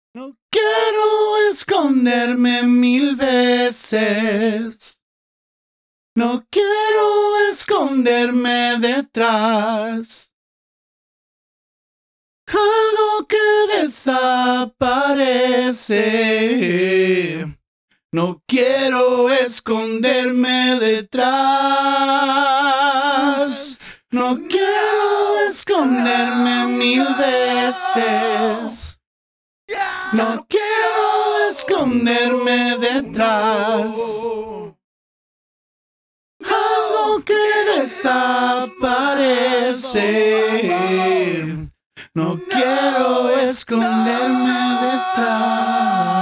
No quiero esconderme mil veces. No quiero esconderme detrás. Algo que desaparece. No quiero esconderme detrás. No quiero esconderme mil veces. No quiero esconderme detrás. Algo que desaparece. No quiero esconderme detrás.